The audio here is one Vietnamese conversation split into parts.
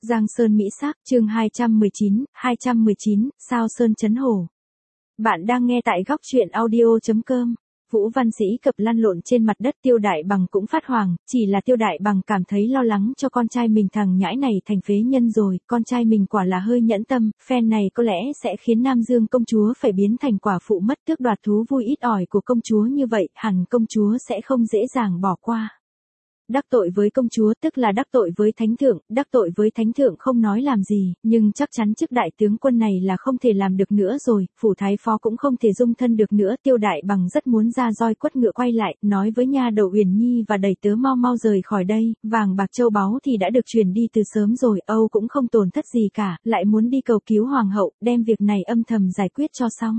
Giang Sơn Mỹ Sắc, chương 219, Sao Sơn Chấn Hổ. Bạn đang nghe tại góc truyện audio.com. Vũ Văn Sĩ Cập lăn lộn trên mặt đất, Tiêu Đại Bằng cũng phát hoảng, chỉ là Tiêu Đại Bằng cảm thấy lo lắng cho con trai mình, thằng nhãi này thành phế nhân rồi, con trai mình quả là hơi nhẫn tâm, phen này có lẽ sẽ khiến Nam Dương công chúa phải biến thành quả phụ mất tước đoạt thú vui ít ỏi của công chúa, như vậy hẳn công chúa sẽ không dễ dàng bỏ qua. Đắc tội với công chúa tức là đắc tội với thánh thượng, đắc tội với thánh thượng không nói làm gì, nhưng chắc chắn chức đại tướng quân này là không thể làm được nữa rồi, phủ thái phó cũng không thể dung thân được nữa. Tiêu Đại Bằng rất muốn ra roi quất ngựa quay lại, nói với nha đầu Uyển Nhi và đầy tớ mau mau rời khỏi đây, vàng bạc châu báu thì đã được truyền đi từ sớm rồi, Âu cũng không tổn thất gì cả, lại muốn đi cầu cứu hoàng hậu, đem việc này âm thầm giải quyết cho xong.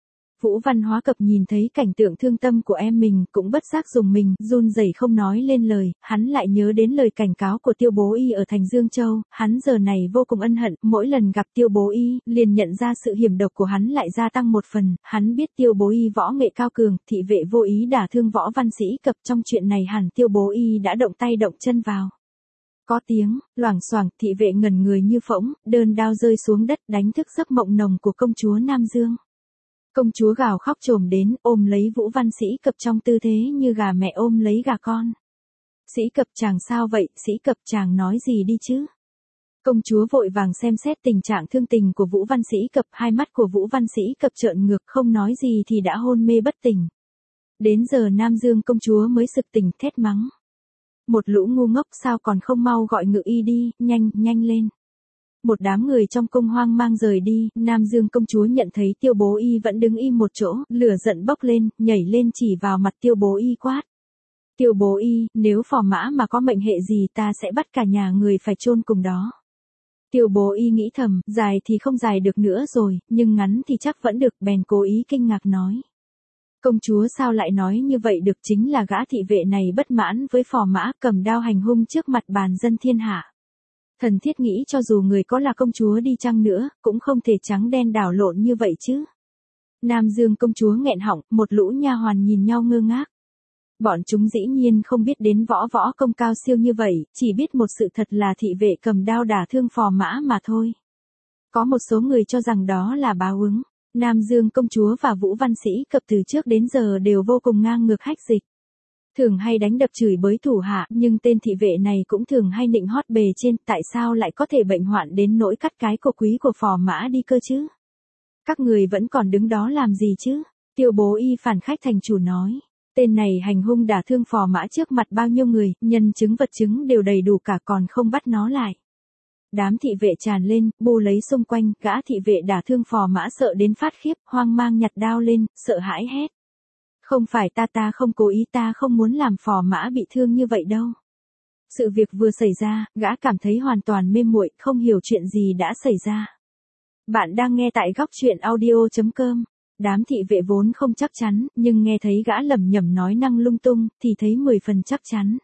Vũ Văn Hóa Cập nhìn thấy cảnh tượng thương tâm của em mình, cũng bất giác dùng mình, run rẩy không nói lên lời, hắn lại nhớ đến lời cảnh cáo của Tiêu Bố Y ở thành Dương Châu, hắn giờ này vô cùng ân hận, mỗi lần gặp Tiêu Bố Y, liền nhận ra sự hiểm độc của hắn lại gia tăng một phần, hắn biết Tiêu Bố Y võ nghệ cao cường, thị vệ vô ý đả thương Võ Văn Sĩ Cập, trong chuyện này hẳn Tiêu Bố Y đã động tay động chân vào. Có tiếng, loảng xoảng, thị vệ ngẩn người như phỗng, đơn đao rơi xuống đất, đánh thức giấc mộng nồng của công chúa Nam Dương. Công chúa gào khóc trồm đến, ôm lấy Vũ Văn Sĩ Cập trong tư thế như gà mẹ ôm lấy gà con. Sĩ Cập chàng sao vậy, Sĩ Cập chàng nói gì đi chứ? Công chúa vội vàng xem xét tình trạng thương tình của Vũ Văn Sĩ Cập, hai mắt của Vũ Văn Sĩ Cập trợn ngược, không nói gì thì đã hôn mê bất tỉnh. Đến giờ Nam Dương công chúa mới sực tỉnh, thét mắng. Một lũ ngu ngốc, sao còn không mau gọi ngự y đi, nhanh, nhanh lên. Một đám người trong cung hoang mang rời đi, Nam Dương công chúa nhận thấy Tiêu Bố Y vẫn đứng im một chỗ, lửa giận bốc lên, nhảy lên chỉ vào mặt Tiêu Bố Y quát. Tiêu Bố Y, nếu phò mã mà có mệnh hệ gì ta sẽ bắt cả nhà người phải chôn cùng đó. Tiêu Bố Y nghĩ thầm, dài thì không dài được nữa rồi, nhưng ngắn thì chắc vẫn được, bèn cố ý kinh ngạc nói. Công chúa sao lại nói như vậy được, chính là gã thị vệ này bất mãn với phò mã, cầm đao hành hung trước mặt bàn dân thiên hạ. Thần thiết nghĩ cho dù người có là công chúa đi chăng nữa, cũng không thể trắng đen đảo lộn như vậy chứ. Nam Dương công chúa nghẹn họng, một lũ nha hoàn nhìn nhau ngơ ngác. Bọn chúng dĩ nhiên không biết đến võ công cao siêu như vậy, chỉ biết một sự thật là thị vệ cầm đao đả thương phò mã mà thôi. Có một số người cho rằng đó là báo ứng. Nam Dương công chúa và Vũ Văn Sĩ Cập từ trước đến giờ đều vô cùng ngang ngược hách dịch. Thường hay đánh đập chửi bới thủ hạ, nhưng tên thị vệ này cũng thường hay nịnh hót bề trên, tại sao lại có thể bệnh hoạn đến nỗi cắt cái cổ quý của phò mã đi cơ chứ? Các người vẫn còn đứng đó làm gì chứ? Tiêu Bố Y phản khách thành chủ nói. Tên này hành hung đả thương phò mã trước mặt bao nhiêu người, nhân chứng vật chứng đều đầy đủ cả, còn không bắt nó lại. Đám thị vệ tràn lên, bu lấy xung quanh, gã thị vệ đả thương phò mã sợ đến phát khiếp, hoang mang nhặt đao lên, sợ hãi hét. Không phải ta không cố ý, ta không muốn làm phò mã bị thương như vậy đâu. Sự việc vừa xảy ra, gã cảm thấy hoàn toàn mê muội, không hiểu chuyện gì đã xảy ra. Bạn đang nghe tại góc truyện audio.com. Đám thị vệ vốn không chắc chắn, nhưng nghe thấy gã lẩm nhẩm nói năng lung tung, thì thấy 10 phần chắc chắn.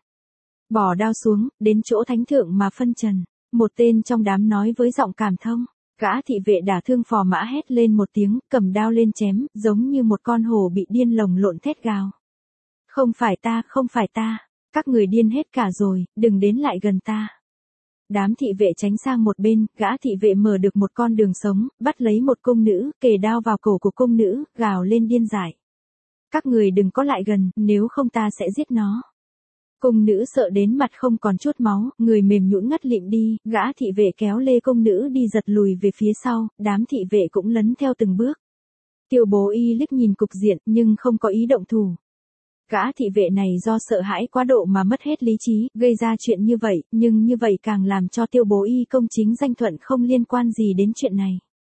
Bỏ đao xuống, đến chỗ thánh thượng mà phân trần. Một tên trong đám nói với giọng cảm thông. Gã thị vệ đả thương phò mã hét lên một tiếng, cầm đao lên chém, giống như một con hổ bị điên lồng lộn thét gào. Không phải ta, các người điên hết cả rồi, đừng đến lại gần ta. Đám thị vệ tránh sang một bên, gã thị vệ mở được một con đường sống, bắt lấy một cung nữ, kề đao vào cổ của cung nữ, gào lên điên dại. Các người đừng có lại gần, nếu không ta sẽ giết nó. Cung nữ sợ đến mặt không còn chút máu, người mềm nhũn ngất lịm đi, gã thị vệ kéo lê cung nữ đi giật lùi về phía sau, đám thị vệ cũng lấn theo từng bước. Tiêu Bố Y liếc nhìn cục diện, nhưng không có ý động thủ. Gã thị vệ này do sợ hãi quá độ mà mất hết lý trí, gây ra chuyện như vậy, nhưng như vậy càng làm cho Tiêu Bố Y công chính danh thuận, không liên quan gì đến chuyện này.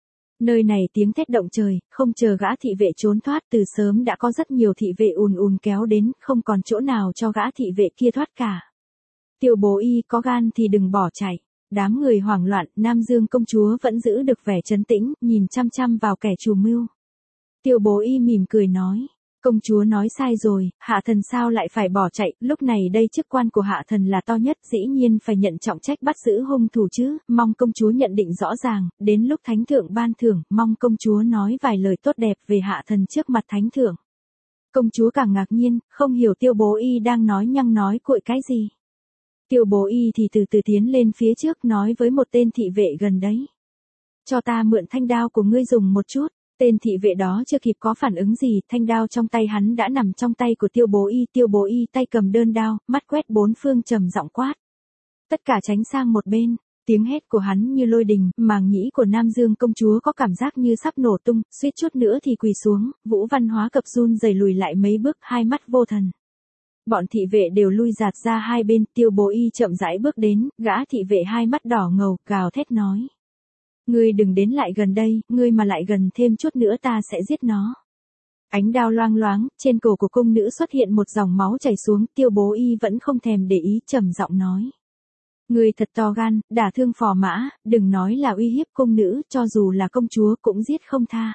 Nơi này tiếng thét động trời, không chờ gã thị vệ trốn thoát, từ sớm đã có rất nhiều thị vệ ùn kéo đến, không còn chỗ nào cho gã thị vệ kia thoát cả. Tiêu Bố Y có gan thì đừng bỏ chạy. Đám người hoảng loạn, Nam Dương công chúa vẫn giữ được vẻ trấn tĩnh, nhìn chăm chăm vào kẻ chủ mưu. Tiêu Bố Y mỉm cười nói. Công chúa nói sai rồi, hạ thần sao lại phải bỏ chạy, lúc này đây chức quan của hạ thần là to nhất, dĩ nhiên phải nhận trọng trách bắt giữ hung thủ chứ, mong công chúa nhận định rõ ràng, đến lúc thánh thượng ban thưởng, mong công chúa nói vài lời tốt đẹp về hạ thần trước mặt thánh thượng. Công chúa càng ngạc nhiên, không hiểu Tiêu Bố Y đang nói nhăng nói cuội cái gì. Tiêu Bố Y thì từ từ tiến lên phía trước nói với một tên thị vệ gần đấy. Cho ta mượn thanh đao của ngươi dùng một chút. Tên thị vệ đó chưa kịp có phản ứng gì, thanh đao trong tay hắn đã nằm trong tay của Tiêu Bố Y. Tiêu Bố Y tay cầm đơn đao, mắt quét bốn phương trầm giọng quát. Tất cả tránh sang một bên. Tiếng hét của hắn như lôi đình, màng nhĩ của Nam Dương công chúa có cảm giác như sắp nổ tung, suýt chút nữa thì quỳ xuống, Vũ Văn Hóa Cập run rẩy lùi lại mấy bước, hai mắt vô thần. Bọn thị vệ đều lui giạt ra hai bên, Tiêu Bố Y chậm rãi bước đến, gã thị vệ hai mắt đỏ ngầu, gào thét nói. Ngươi đừng đến lại gần đây, ngươi mà lại gần thêm chút nữa ta sẽ giết nó. Ánh đao loang loáng, trên cổ của cung nữ xuất hiện một dòng máu chảy xuống, Tiêu Bố Y vẫn không thèm để ý, trầm giọng nói. Ngươi thật to gan, đả thương phò mã, đừng nói là uy hiếp cung nữ, cho dù là công chúa cũng giết không tha.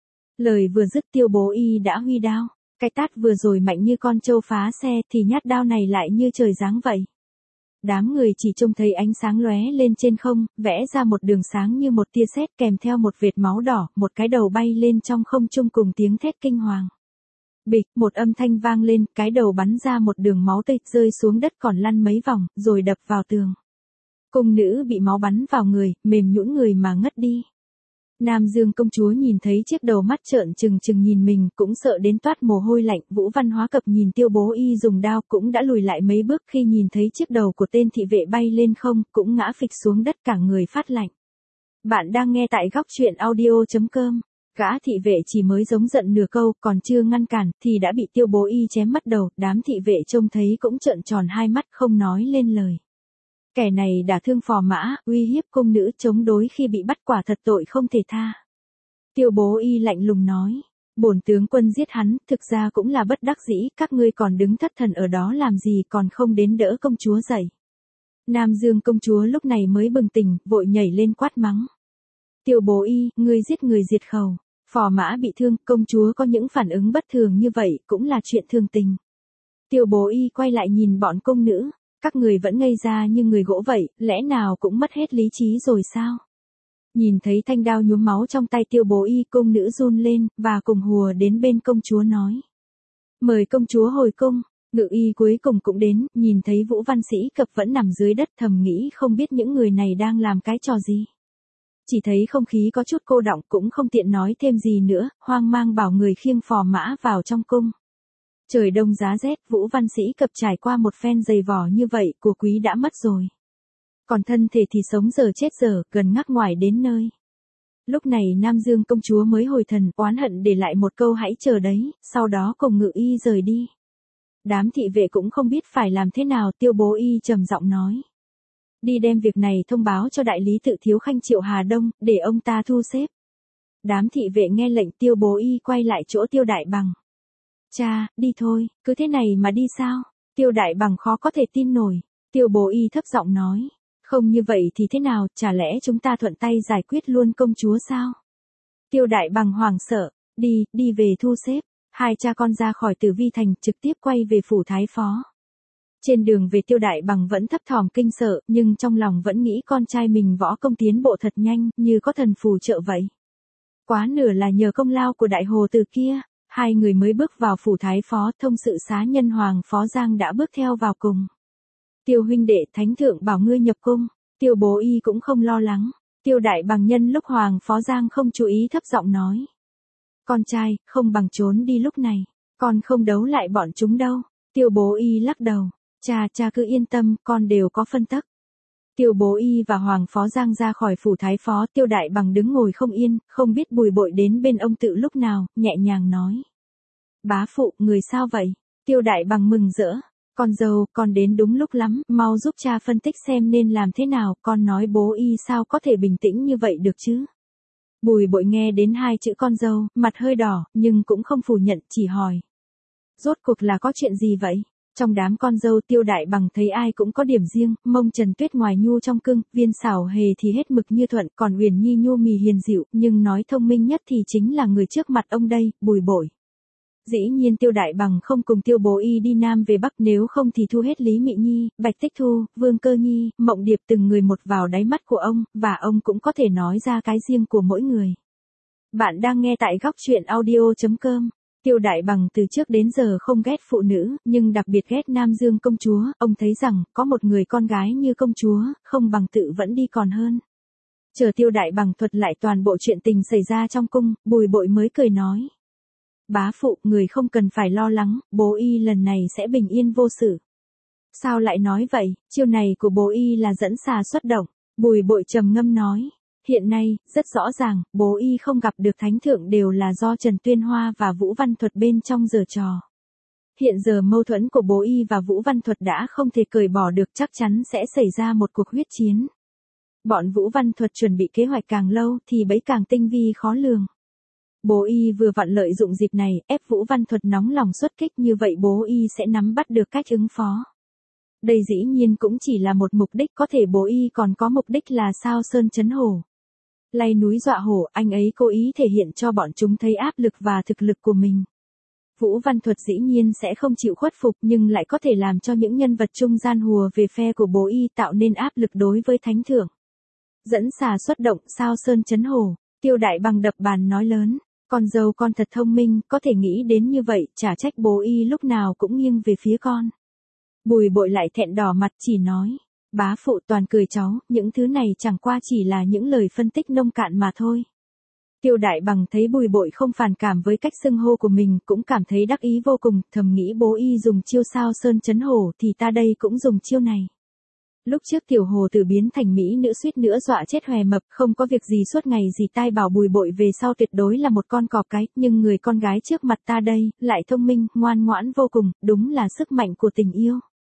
Lời vừa dứt Tiêu Bố Y đã huy đao, cái tát vừa rồi mạnh như con trâu phá xe thì nhát đao này lại như trời giáng vậy. Đám người chỉ trông thấy ánh sáng lóe lên trên không, vẽ ra một đường sáng như một tia sét kèm theo một vệt máu đỏ, một cái đầu bay lên trong không trung cùng tiếng thét kinh hoàng. Bịch, một âm thanh vang lên, cái đầu bắn ra một đường máu tươi rơi xuống đất còn lăn mấy vòng, rồi đập vào tường. Cung nữ bị máu bắn vào người, mềm nhũn người mà ngất đi. Nam Dương công chúa nhìn thấy chiếc đầu mắt trợn trừng trừng nhìn mình, cũng sợ đến toát mồ hôi lạnh. Vũ Văn Hóa Cập nhìn Tiêu Bố Y dùng đao cũng đã lùi lại mấy bước khi nhìn thấy chiếc đầu của tên thị vệ bay lên không, cũng ngã phịch xuống đất cả người phát lạnh. Bạn đang nghe tại góc truyện audio.com. Gã thị vệ chỉ mới giống giận nửa câu, còn chưa ngăn cản, thì đã bị Tiêu Bố Y chém mất đầu. Đám thị vệ trông thấy cũng trợn tròn hai mắt không nói lên lời. Kẻ này đả thương phò mã, uy hiếp cung nữ, chống đối khi bị bắt, quả thật tội không thể tha. Tiêu Bố Y lạnh lùng nói, bổn tướng quân giết hắn, thực ra cũng là bất đắc dĩ, các ngươi còn đứng thất thần ở đó làm gì, còn không đến đỡ công chúa dậy. Nam Dương công chúa lúc này mới bừng tỉnh, vội nhảy lên quát mắng. Tiêu Bố Y, ngươi giết người diệt khẩu, phò mã bị thương, công chúa có những phản ứng bất thường như vậy, cũng là chuyện thường tình. Tiêu Bố Y quay lại nhìn bọn cung nữ. Các người vẫn ngây ra như người gỗ vậy, lẽ nào cũng mất hết lý trí rồi sao? Nhìn thấy thanh đao nhuốm máu trong tay Tiêu Bố Y, cung nữ run lên, và cùng hùa đến bên công chúa nói. Mời công chúa hồi cung. Ngự y cuối cùng cũng đến, nhìn thấy Vũ Văn Sĩ Cập vẫn nằm dưới đất, thầm nghĩ không biết những người này đang làm cái trò gì. Chỉ thấy không khí có chút cô đọng, cũng không tiện nói thêm gì nữa, hoang mang bảo người khiêng phò mã vào trong cung. Trời đông giá rét, Vũ Văn Sĩ Cập trải qua một phen dày vò như vậy, của quý đã mất rồi. Còn thân thể thì sống giờ chết giờ, gần ngắc ngoài đến nơi. Lúc này Nam Dương công chúa mới hồi thần, oán hận để lại một câu hãy chờ đấy, sau đó cùng Ngự y rời đi. Đám thị vệ cũng không biết phải làm thế nào, Tiêu Bố Y trầm giọng nói. Đi đem việc này thông báo cho đại lý tự thiếu khanh Triệu Hà Đông, để ông ta thu xếp. Đám thị vệ nghe lệnh, Tiêu Bố Y quay lại chỗ Tiêu Đại Bằng. Cha, đi thôi, cứ thế này mà đi sao? Tiêu Đại Bằng khó có thể tin nổi. Tiêu Bố Y thấp giọng nói. Không như vậy thì thế nào, chả lẽ chúng ta thuận tay giải quyết luôn công chúa sao? Tiêu Đại Bằng hoảng sợ. Đi về thu xếp. Hai cha con ra khỏi Tử Vi Thành, trực tiếp quay về phủ Thái Phó. Trên đường về Tiêu Đại Bằng vẫn thấp thỏm kinh sợ, nhưng trong lòng vẫn nghĩ con trai mình võ công tiến bộ thật nhanh, như có thần phù trợ vậy. Quá nửa là nhờ công lao của đại hồ tử kia. Hai người mới bước vào phủ Thái Phó, thông sự xá nhân Hoàng Phó Giang đã bước theo vào cùng. Tiêu huynh đệ, thánh thượng bảo ngươi nhập cung. Tiêu Bố Y cũng không lo lắng. Tiêu Đại Bằng nhân lúc Hoàng Phó Giang không chú ý thấp giọng nói. Con trai, không bằng trốn đi lúc này. Con không đấu lại bọn chúng đâu. Tiêu Bố Y lắc đầu. Cha cứ yên tâm, con đều có phân tắc. Tiêu Bố Y và Hoàng Phó Giang ra khỏi phủ Thái Phó, Tiêu Đại Bằng đứng ngồi không yên, không biết bùi bội đến bên ông tự lúc nào, nhẹ nhàng nói. Bá phụ, người sao vậy? Tiêu Đại Bằng mừng rỡ. Con dâu, con đến đúng lúc lắm, mau giúp cha phân tích xem nên làm thế nào, con nói Bố Y sao có thể bình tĩnh như vậy được chứ? Bùi bội nghe đến hai chữ con dâu, mặt hơi đỏ, nhưng cũng không phủ nhận, chỉ hỏi. Rốt cuộc là có chuyện gì vậy? Trong đám con dâu Tiêu Đại Bằng thấy ai cũng có điểm riêng, mông Trần Tuyết ngoài nhu trong cương, Viên Xảo Hề thì hết mực như thuận, còn Uyển Nhi nhu mì hiền dịu, nhưng nói thông minh nhất thì chính là người trước mặt ông đây, Bùi Bội. Dĩ nhiên Tiêu Đại Bằng không cùng Tiêu Bố Y đi Nam về Bắc, nếu không thì thu hết Lý Mị Nhi, Bạch Tích Thu, Vương Cơ Nhi, Mộng Điệp từng người một vào đáy mắt của ông, và ông cũng có thể nói ra cái riêng của mỗi người. Bạn đang nghe tại góc truyện audio.com. Tiêu Đại Bằng từ trước đến giờ không ghét phụ nữ, nhưng đặc biệt ghét Nam Dương công chúa, ông thấy rằng, có một người con gái như công chúa, không bằng tự vẫn đi còn hơn. Chờ Tiêu Đại Bằng thuật lại toàn bộ chuyện tình xảy ra trong cung, Bùi Bội mới cười nói. Bá phụ, người không cần phải lo lắng, bố y lần này sẽ bình yên vô sự. Sao lại nói vậy, chiêu này của bố y là dẫn xà xuất động. Bùi Bội trầm ngâm nói. Hiện nay, rất rõ ràng, bố y không gặp được thánh thượng đều là do Trần Tuyên Hoa và Vũ Văn Thuật bên trong giở trò. Hiện giờ mâu thuẫn của bố y và Vũ Văn Thuật đã không thể cởi bỏ được, chắc chắn sẽ xảy ra một cuộc huyết chiến. Bọn Vũ Văn Thuật chuẩn bị kế hoạch càng lâu thì bấy càng tinh vi khó lường. Bố y vừa vặn lợi dụng dịp này, ép Vũ Văn Thuật nóng lòng xuất kích, như vậy bố y sẽ nắm bắt được cách ứng phó. Đây dĩ nhiên cũng chỉ là một mục đích, có thể bố y còn có mục đích là sao sơn chấn hổ. Lay núi dọa hổ, anh ấy cố ý thể hiện cho bọn chúng thấy áp lực và thực lực của mình. Vũ Văn Thuật dĩ nhiên sẽ không chịu khuất phục, nhưng lại có thể làm cho những nhân vật trung gian hùa về phe của bố y, tạo nên áp lực đối với thánh thượng. Dẫn xà xuất động, sao sơn chấn hổ. Tiêu Đại Bằng đập bàn nói lớn. Con dâu con thật thông minh, có thể nghĩ đến như vậy, chả trách bố y lúc nào cũng nghiêng về phía con. Bùi Bội lại thẹn đỏ mặt chỉ nói. Bá phụ toàn cười cháu, những thứ này chẳng qua chỉ là những lời phân tích nông cạn mà thôi. Tiêu Đại Bằng thấy Bùi Bội không phản cảm với cách xưng hô của mình, cũng cảm thấy đắc ý vô cùng, thầm nghĩ bố y dùng chiêu sao sơn chấn hổ thì ta đây cũng dùng chiêu này. Lúc trước tiểu hồ tử biến thành mỹ nữ suýt nữa dọa chết hòe mập, không có việc gì suốt ngày gì tai bảo Bùi Bội về sau tuyệt đối là một con cọp cái, nhưng người con gái trước mặt ta đây, lại thông minh, ngoan ngoãn vô cùng, đúng là sức mạnh của tình yêu.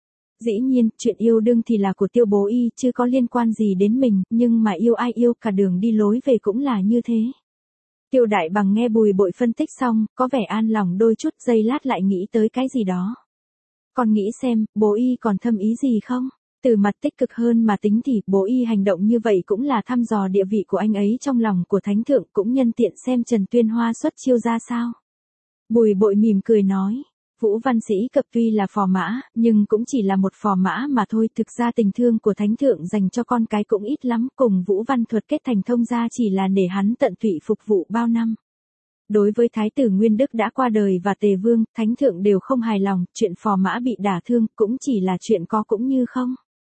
Dĩ nhiên, chuyện yêu đương thì là của Tiêu bố y, chứ có liên quan gì đến mình, nhưng mà yêu ai yêu, cả đường đi lối về cũng là như thế. Tiêu Đại Bằng nghe Bùi Bội phân tích xong, có vẻ an lòng đôi chút, giây lát lại nghĩ tới cái gì đó. Còn nghĩ xem, bố y còn thâm ý gì không? Từ mặt tích cực hơn mà tính thì, bố y hành động như vậy cũng là thăm dò địa vị của anh ấy trong lòng của thánh thượng, cũng nhân tiện xem Trần Tuyên Hoa xuất chiêu ra sao. Bùi Bội mỉm cười nói. Vũ Văn Sĩ Cập tuy là phò mã, nhưng cũng chỉ là một phò mã mà thôi, thực ra tình thương của thánh thượng dành cho con cái cũng ít lắm, cùng Vũ Văn Thuật kết thành thông gia chỉ là để hắn tận tụy phục vụ bao năm. Đối với Thái tử Nguyên Đức đã qua đời và Tề Vương, thánh thượng đều không hài lòng, chuyện phò mã bị đả thương cũng chỉ là chuyện có cũng như không.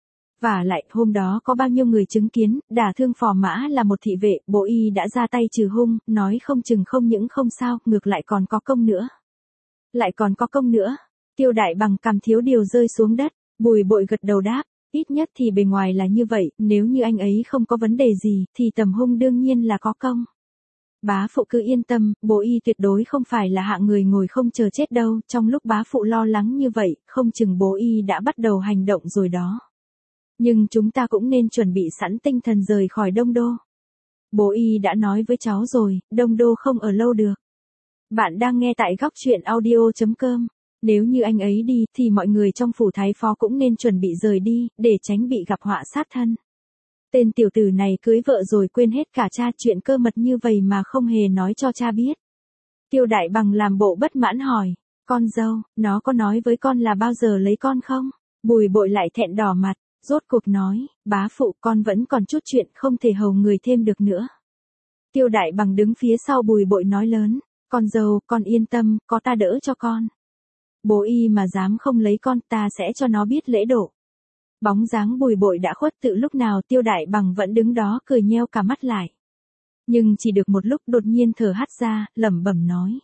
Và lại, hôm đó có bao nhiêu người chứng kiến, đả thương phò mã là một thị vệ, bố y đã ra tay trừ hung, nói không chừng không những không sao, ngược lại còn có công nữa. Lại còn có công nữa. Tiêu Đại Bằng cằm thiếu điều rơi xuống đất, Bùi Bội gật đầu đáp, ít nhất thì bề ngoài là như vậy, nếu như anh ấy không có vấn đề gì, thì tầm hung đương nhiên là có công. Bá phụ cứ yên tâm, bố y tuyệt đối không phải là hạng người ngồi không chờ chết đâu, trong lúc bá phụ lo lắng như vậy, không chừng bố y đã bắt đầu hành động rồi đó. Nhưng chúng ta cũng nên chuẩn bị sẵn tinh thần rời khỏi Đông Đô. Bố y đã nói với cháu rồi, Đông Đô không ở lâu được. Bạn đang nghe tại góc truyện audio.com. Nếu như anh ấy đi, thì mọi người trong phủ thái phó cũng nên chuẩn bị rời đi, để tránh bị gặp họa sát thân. Tên tiểu tử này cưới vợ rồi quên hết cả cha, chuyện cơ mật như vậy mà không hề nói cho cha biết. Tiêu Đại Bằng làm bộ bất mãn hỏi, con dâu, nó có nói với con là bao giờ lấy con không? Bùi Bội lại thẹn đỏ mặt, rốt cuộc nói, bá phụ, con vẫn còn chút chuyện không thể hầu người thêm được nữa. Tiêu Đại Bằng đứng phía sau Bùi Bội nói lớn, con dâu, con yên tâm, có ta đỡ cho con. Bố y mà dám không lấy con, ta sẽ cho nó biết lễ độ. Bóng dáng Bùi Bội đã khuất từ lúc nào, Tiêu Đại Bằng vẫn đứng đó cười nheo cả mắt lại. Nhưng chỉ được một lúc đột nhiên thở hắt ra, lẩm bẩm nói.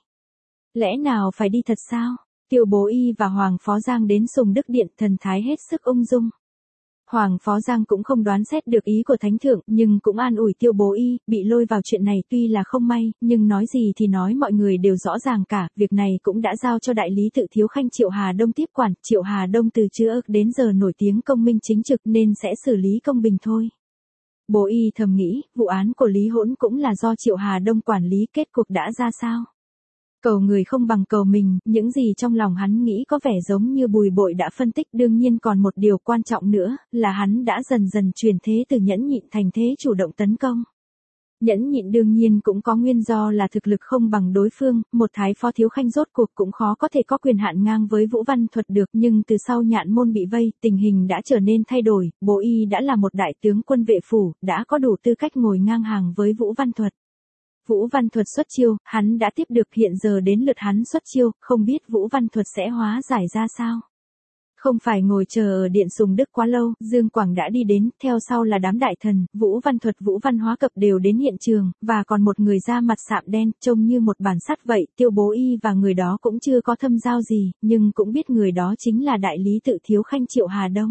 Lẽ nào phải đi thật sao? Tiêu bố y và Hoàng Phó Giang đến Sùng Đức Điện, thần thái hết sức ung dung. Hoàng Phó Giang cũng không đoán xét được ý của thánh thượng, nhưng cũng an ủi Tiêu bố y, bị lôi vào chuyện này tuy là không may, nhưng nói gì thì nói mọi người đều rõ ràng cả, việc này cũng đã giao cho đại lý tự thiếu khanh Triệu Hà Đông tiếp quản, Triệu Hà Đông từ trước đến giờ nổi tiếng công minh chính trực nên sẽ xử lý công bình thôi. Bố y thầm nghĩ, vụ án của Lý Hỗn cũng là do Triệu Hà Đông quản lý, kết cục đã ra sao? Cầu người không bằng cầu mình, những gì trong lòng hắn nghĩ có vẻ giống như Bùi Bội đã phân tích, đương nhiên còn một điều quan trọng nữa, là hắn đã dần dần chuyển thế từ nhẫn nhịn thành thế chủ động tấn công. Nhẫn nhịn đương nhiên cũng có nguyên do là thực lực không bằng đối phương, một thái phó thiếu khanh rốt cuộc cũng khó có thể có quyền hạn ngang với Vũ Văn Thuật được, nhưng từ sau Nhạn Môn bị vây, tình hình đã trở nên thay đổi, bố y đã là một đại tướng quân vệ phủ, đã có đủ tư cách ngồi ngang hàng với Vũ Văn Thuật. Vũ Văn Thuật xuất chiêu, hắn đã tiếp được, hiện giờ đến lượt hắn xuất chiêu, không biết Vũ Văn Thuật sẽ hóa giải ra sao. Không phải ngồi chờ ở Điện Sùng Đức quá lâu, Dương Quảng đã đi đến, theo sau là đám đại thần, Vũ Văn Thuật, Vũ Văn Hóa Cập đều đến hiện trường, và còn một người da mặt sạm đen, trông như một bản sắt vậy, Tiêu Bố Y và người đó cũng chưa có thâm giao gì, nhưng cũng biết người đó chính là đại lý tự Thiếu Khanh Triệu Hà Đông.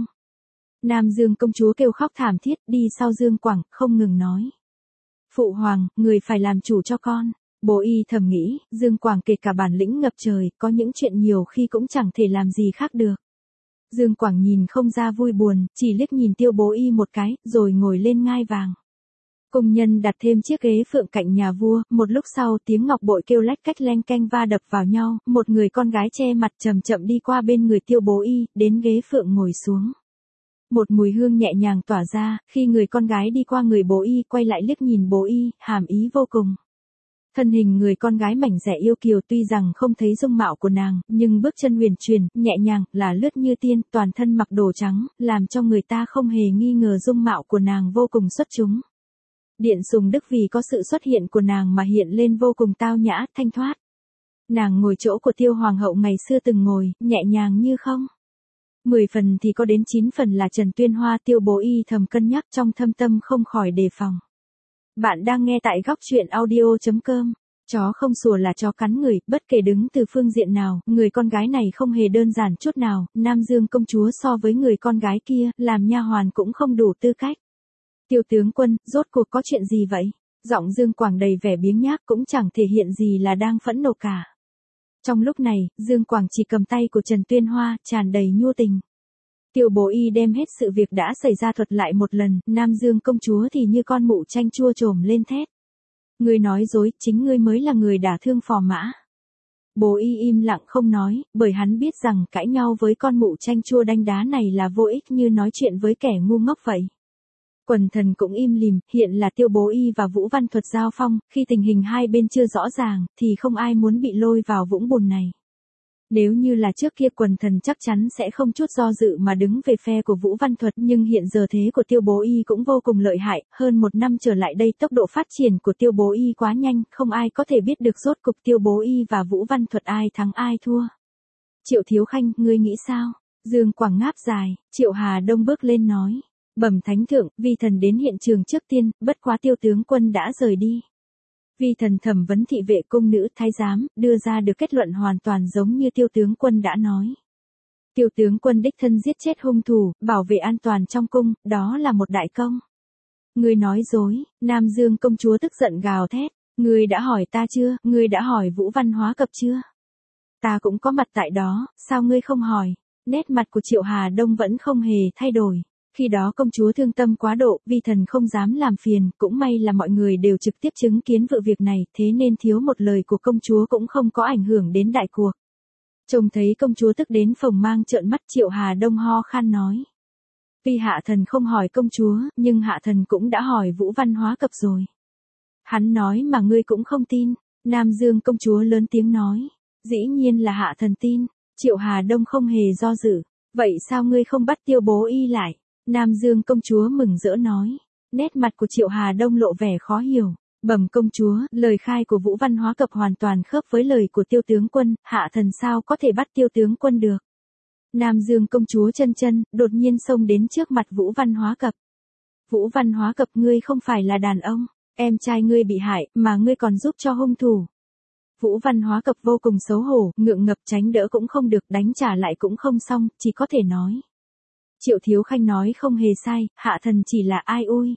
Nam Dương công chúa kêu khóc thảm thiết, đi sau Dương Quảng, không ngừng nói. Phụ hoàng, người phải làm chủ cho con. Bố Y thầm nghĩ, Dương Quảng kể cả bản lĩnh ngập trời, có những chuyện nhiều khi cũng chẳng thể làm gì khác được. Dương Quảng nhìn không ra vui buồn, chỉ liếc nhìn Tiêu Bố Y một cái, rồi ngồi lên ngai vàng. Cung nhân đặt thêm chiếc ghế phượng cạnh nhà vua, một lúc sau tiếng ngọc bội kêu lách cách leng keng va đập vào nhau, một người con gái che mặt chậm chậm đi qua bên người Tiêu Bố Y, đến ghế phượng ngồi xuống. Một mùi hương nhẹ nhàng tỏa ra, khi người con gái đi qua người Bố Y, quay lại liếc nhìn Bố Y, hàm ý vô cùng. Thân hình người con gái mảnh dẻ yêu kiều, tuy rằng không thấy dung mạo của nàng, nhưng bước chân huyền chuyển, nhẹ nhàng, là lướt như tiên, toàn thân mặc đồ trắng, làm cho người ta không hề nghi ngờ dung mạo của nàng vô cùng xuất chúng. Điện Sùng Đức vì có sự xuất hiện của nàng mà hiện lên vô cùng tao nhã, thanh thoát. Nàng ngồi chỗ của Tiêu Hoàng hậu ngày xưa từng ngồi, nhẹ nhàng như không. 10 phần thì có đến 9 phần là Trần Tuyên Hoa. Tiêu Bố Y thầm cân nhắc, trong thâm tâm không khỏi đề phòng. Bạn đang nghe tại góc truyện audio.com. Chó không sủa là chó cắn người, bất kể đứng từ phương diện nào, người con gái này không hề đơn giản chút nào, Nam Dương công chúa so với người con gái kia, làm nha hoàn cũng không đủ tư cách. Tiêu tướng quân, rốt cuộc có chuyện gì vậy? Giọng Dương Quảng đầy vẻ biếng nhác, cũng chẳng thể hiện gì là đang phẫn nộ cả. Trong lúc này, Dương Quảng chỉ cầm tay của Trần Tuyên Hoa, tràn đầy nhu tình. Tiêu Bố Y đem hết sự việc đã xảy ra thuật lại một lần, Nam Dương công chúa thì như con mụ chanh chua trồm lên thét. Ngươi nói dối, chính ngươi mới là người đả thương phò mã. Bố Y im lặng không nói, bởi hắn biết rằng cãi nhau với con mụ chanh chua đanh đá này là vô ích, như nói chuyện với kẻ ngu ngốc vậy. Quần thần cũng im lìm, hiện là Tiêu Bố Y và Vũ Văn Thuật giao phong, khi tình hình hai bên chưa rõ ràng, thì không ai muốn bị lôi vào vũng bùn này. Nếu như là trước kia, quần thần chắc chắn sẽ không chút do dự mà đứng về phe của Vũ Văn Thuật, nhưng hiện giờ thế của Tiêu Bố Y cũng vô cùng lợi hại, hơn 1 năm trở lại đây tốc độ phát triển của Tiêu Bố Y quá nhanh, không ai có thể biết được rốt cục Tiêu Bố Y và Vũ Văn Thuật ai thắng ai thua. Triệu Thiếu Khanh, ngươi nghĩ sao? Dương Quảng ngáp dài, Triệu Hà Đông bước lên nói. Bẩm thánh thượng, vi thần đến hiện trường trước tiên, bất quá Tiêu tướng quân đã rời đi. Vi thần thẩm vấn thị vệ, cung nữ, thái giám, đưa ra được kết luận hoàn toàn giống như Tiêu tướng quân đã nói. Tiêu tướng quân đích thân giết chết hung thủ, bảo vệ an toàn trong cung, đó là một đại công. Ngươi nói dối. Nam Dương công chúa tức giận gào thét. Ngươi đã hỏi ta chưa, ngươi đã hỏi Vũ Văn Hóa Cập chưa? Ta cũng có mặt tại đó, sao ngươi không hỏi? Nét mặt của Triệu Hà Đông vẫn không hề thay đổi. Khi đó công chúa thương tâm quá độ, vi thần không dám làm phiền, cũng may là mọi người đều trực tiếp chứng kiến vụ việc này, thế nên thiếu một lời của công chúa cũng không có ảnh hưởng đến đại cuộc. Trông thấy công chúa tức đến phồng mang trợn mắt, Triệu Hà Đông ho khan nói. Tuy hạ thần không hỏi công chúa, nhưng hạ thần cũng đã hỏi Vũ Văn Hóa Cập rồi. Hắn nói mà ngươi cũng không tin. Nam Dương công chúa lớn tiếng nói. Dĩ nhiên là hạ thần tin. Triệu Hà Đông không hề do dự. Vậy sao ngươi không bắt Tiêu Bố Y lại? Nam Dương công chúa mừng rỡ nói. Nét mặt của Triệu Hà Đông lộ vẻ khó hiểu. Bẩm công chúa, lời khai của Vũ Văn Hóa Cập hoàn toàn khớp với lời của Tiêu tướng quân, hạ thần sao có thể bắt Tiêu tướng quân được. Nam Dương công chúa chân đột nhiên xông đến trước mặt Vũ Văn Hóa Cập. Vũ Văn Hóa Cập, ngươi không phải là đàn ông, em trai ngươi bị hại, mà ngươi còn giúp cho hung thủ. Vũ Văn Hóa Cập vô cùng xấu hổ, ngượng ngập, tránh đỡ cũng không được, đánh trả lại cũng không xong, chỉ có thể nói. Triệu Thiếu Khanh nói không hề sai, hạ thần chỉ là ai ui.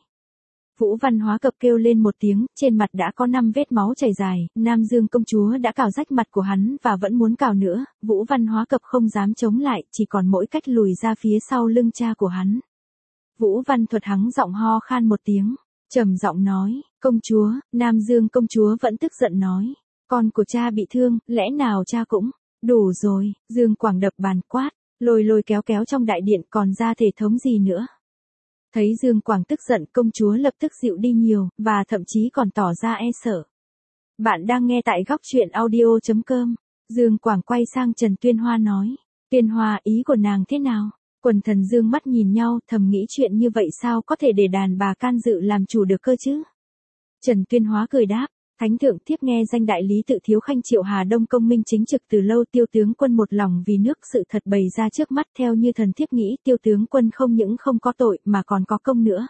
Vũ Văn Hóa Cập kêu lên một tiếng, trên mặt đã có 5 vết máu chảy dài, Nam Dương công chúa đã cào rách mặt của hắn và vẫn muốn cào nữa, Vũ Văn Hóa Cập không dám chống lại, chỉ còn mỗi cách lùi ra phía sau lưng cha của hắn. Vũ Văn Thuật hắng giọng ho khan một tiếng, trầm giọng nói, công chúa. Nam Dương công chúa vẫn tức giận nói, con của cha bị thương, lẽ nào cha cũng, đủ rồi. Dương Quảng đập bàn quát, lôi kéo trong đại điện, còn ra thể thống gì nữa. Thấy Dương Quảng tức giận, công chúa lập tức dịu đi nhiều, và thậm chí còn tỏ ra e sợ. Bạn đang nghe tại góc truyện audio.com. Dương Quảng quay sang Trần Tuyên Hoa nói, Tuyên Hoa, ý của nàng thế nào? Quần thần dương mắt nhìn nhau, thầm nghĩ chuyện như vậy sao có thể để đàn bà can dự làm chủ được cơ chứ? Trần Tuyên Hoa cười đáp, Thánh thượng tiếp nghe danh đại lý tự Thiếu Khanh Triệu Hà Đông công minh chính trực từ lâu, Tiêu tướng quân một lòng vì nước, sự thật bày ra trước mắt, theo như thần thiếp nghĩ, Tiêu tướng quân không những không có tội mà còn có công nữa.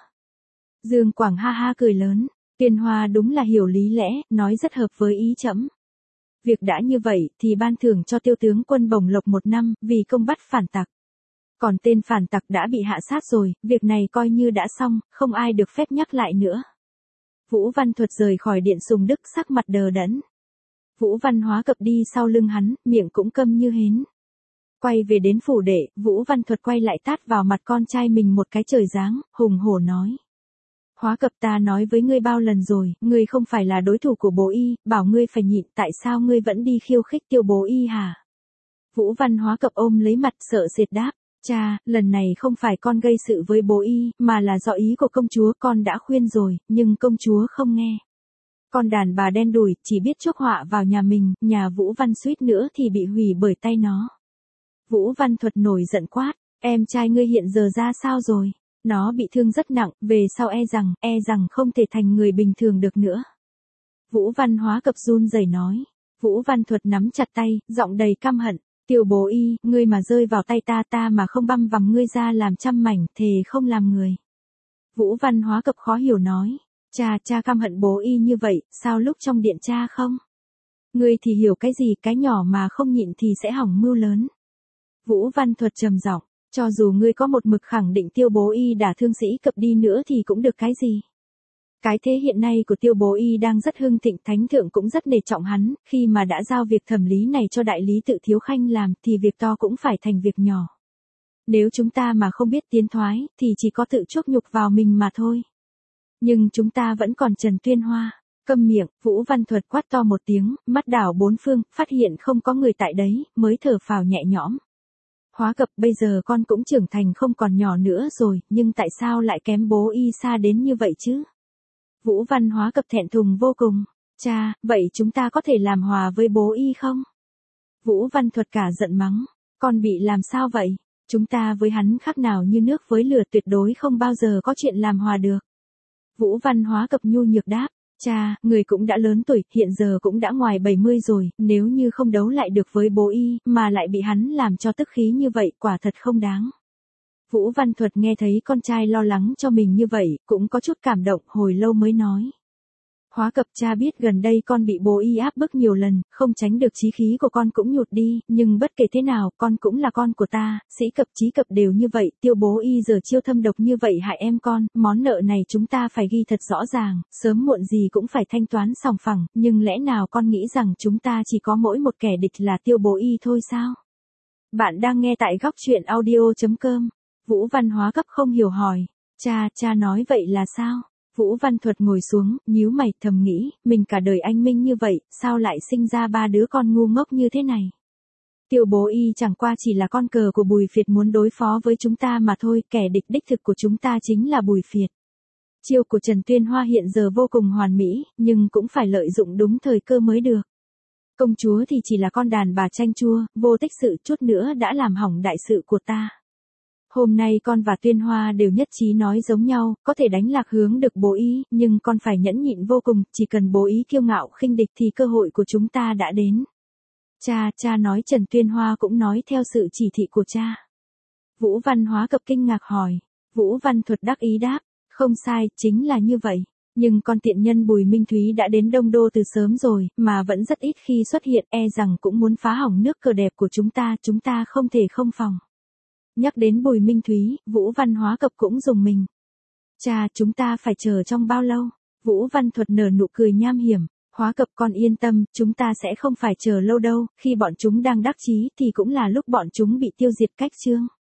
Dương Quảng ha ha cười lớn, Tuyên Hoa đúng là hiểu lý lẽ, nói rất hợp với ý trẫm. Việc đã như vậy thì ban thưởng cho Tiêu tướng quân bổng lộc 1 năm, vì công bắt phản tặc. Còn tên phản tặc đã bị hạ sát rồi, việc này coi như đã xong, không ai được phép nhắc lại nữa. Vũ Văn Thuật rời khỏi điện Sùng Đức sắc mặt đờ đẫn. Vũ Văn Hóa cập đi sau lưng hắn, miệng cũng câm như hến. Quay về đến phủ đệ, Vũ Văn Thuật quay lại tát vào mặt con trai mình một cái trời giáng, hùng hổ nói. Hóa cập, ta nói với ngươi bao lần rồi, ngươi không phải là đối thủ của bố y, bảo ngươi phải nhịn, tại sao ngươi vẫn đi khiêu khích Tiêu bố y hả? Vũ Văn Hóa cập ôm lấy mặt sợ sệt đáp. Cha, lần này không phải con gây sự với bố y, mà là do ý của công chúa, con đã khuyên rồi, nhưng công chúa không nghe. Con đàn bà đen đủi, chỉ biết chuốc họa vào nhà mình, nhà Vũ Văn suýt nữa thì bị hủy bởi tay nó. Vũ Văn Thuật nổi giận quát, em trai ngươi hiện giờ ra sao rồi? Nó bị thương rất nặng, về sau e rằng không thể thành người bình thường được nữa. Vũ Văn Hóa cập run rẩy nói. Vũ Văn Thuật nắm chặt tay, giọng đầy căm hận. Tiêu bố y, ngươi mà rơi vào tay ta mà không băm vằm ngươi ra làm trăm mảnh, thề không làm người. Vũ Văn Hóa cập khó hiểu nói. Cha căm hận bố y như vậy, sao lúc trong điện cha không? Ngươi thì hiểu cái gì, cái nhỏ mà không nhịn thì sẽ hỏng mưu lớn. Vũ Văn Thuật trầm giọng, cho dù ngươi có một mực khẳng định Tiêu bố y đả thương sĩ cập đi nữa thì cũng được cái gì? Cái thế hiện nay của Tiêu bố y đang rất hưng thịnh, thánh thượng cũng rất nể trọng hắn, khi mà đã giao việc thẩm lý này cho đại lý tự Thiếu Khanh làm thì việc to cũng phải thành việc nhỏ. Nếu chúng ta mà không biết tiến thoái thì chỉ có tự chuốc nhục vào mình mà thôi. Nhưng chúng ta vẫn còn Trần Tuyên Hoa. Câm miệng, Vũ Văn Thuật quát to một tiếng, mắt đảo bốn phương, phát hiện không có người tại đấy, mới thở phào nhẹ nhõm. Hóa cập, bây giờ con cũng trưởng thành không còn nhỏ nữa rồi, nhưng tại sao lại kém bố y xa đến như vậy chứ? Vũ Văn Hóa cập thẹn thùng vô cùng. Cha, vậy chúng ta có thể làm hòa với bố y không? Vũ Văn Thuật cả giận mắng. Con bị làm sao vậy? Chúng ta với hắn khác nào như nước với lửa, tuyệt đối không bao giờ có chuyện làm hòa được. Vũ Văn Hóa cập nhu nhược đáp. Cha, người cũng đã lớn tuổi, hiện giờ cũng đã ngoài 70 rồi, nếu như không đấu lại được với bố y, mà lại bị hắn làm cho tức khí như vậy, quả thật không đáng. Vũ Văn Thuật nghe thấy con trai lo lắng cho mình như vậy, cũng có chút cảm động, hồi lâu mới nói. Hóa cập, cha biết gần đây con bị bố y áp bức nhiều lần, không tránh được chí khí của con cũng nhụt đi, nhưng bất kể thế nào, con cũng là con của ta, sĩ cập chí cập đều như vậy, Tiêu bố y giờ chiêu thâm độc như vậy hại em con, món nợ này chúng ta phải ghi thật rõ ràng, sớm muộn gì cũng phải thanh toán sòng phẳng, nhưng lẽ nào con nghĩ rằng chúng ta chỉ có mỗi một kẻ địch là Tiêu bố y thôi sao? Bạn đang nghe tại góc truyện audio.com. Vũ Văn Hóa cấp không hiểu hỏi. Cha nói vậy là sao? Vũ Văn Thuật ngồi xuống, nhíu mày, thầm nghĩ, mình cả đời anh minh như vậy, sao lại sinh ra 3 đứa con ngu ngốc như thế này? Tiêu bố y chẳng qua chỉ là con cờ của Bùi Phiệt muốn đối phó với chúng ta mà thôi, kẻ địch đích thực của chúng ta chính là Bùi Phiệt. Chiêu của Trần Tuyên Hoa hiện giờ vô cùng hoàn mỹ, nhưng cũng phải lợi dụng đúng thời cơ mới được. Công chúa thì chỉ là con đàn bà chanh chua, vô tích sự, chút nữa đã làm hỏng đại sự của ta. Hôm nay con và Tuyên Hoa đều nhất trí nói giống nhau, có thể đánh lạc hướng được bố ý, nhưng con phải nhẫn nhịn vô cùng, chỉ cần bố ý kiêu ngạo khinh địch thì cơ hội của chúng ta đã đến. Cha nói. Trần Tuyên Hoa cũng nói theo sự chỉ thị của cha. Vũ Văn Hóa cập kinh ngạc hỏi. Vũ Văn Thuật đắc ý đáp, không sai, chính là như vậy. Nhưng con tiện nhân Bùi Minh Thúy đã đến Đông Đô từ sớm rồi, mà vẫn rất ít khi xuất hiện, e rằng cũng muốn phá hỏng nước cờ đẹp của chúng ta không thể không phòng. Nhắc đến Bùi Minh Thúy, Vũ Văn Hóa cập cũng rùng mình. Cha, chúng ta phải chờ trong bao lâu? Vũ Văn Thuật nở nụ cười nham hiểm. Hóa cập con yên tâm, chúng ta sẽ không phải chờ lâu đâu, khi bọn chúng đang đắc chí thì cũng là lúc bọn chúng bị tiêu diệt cách chương.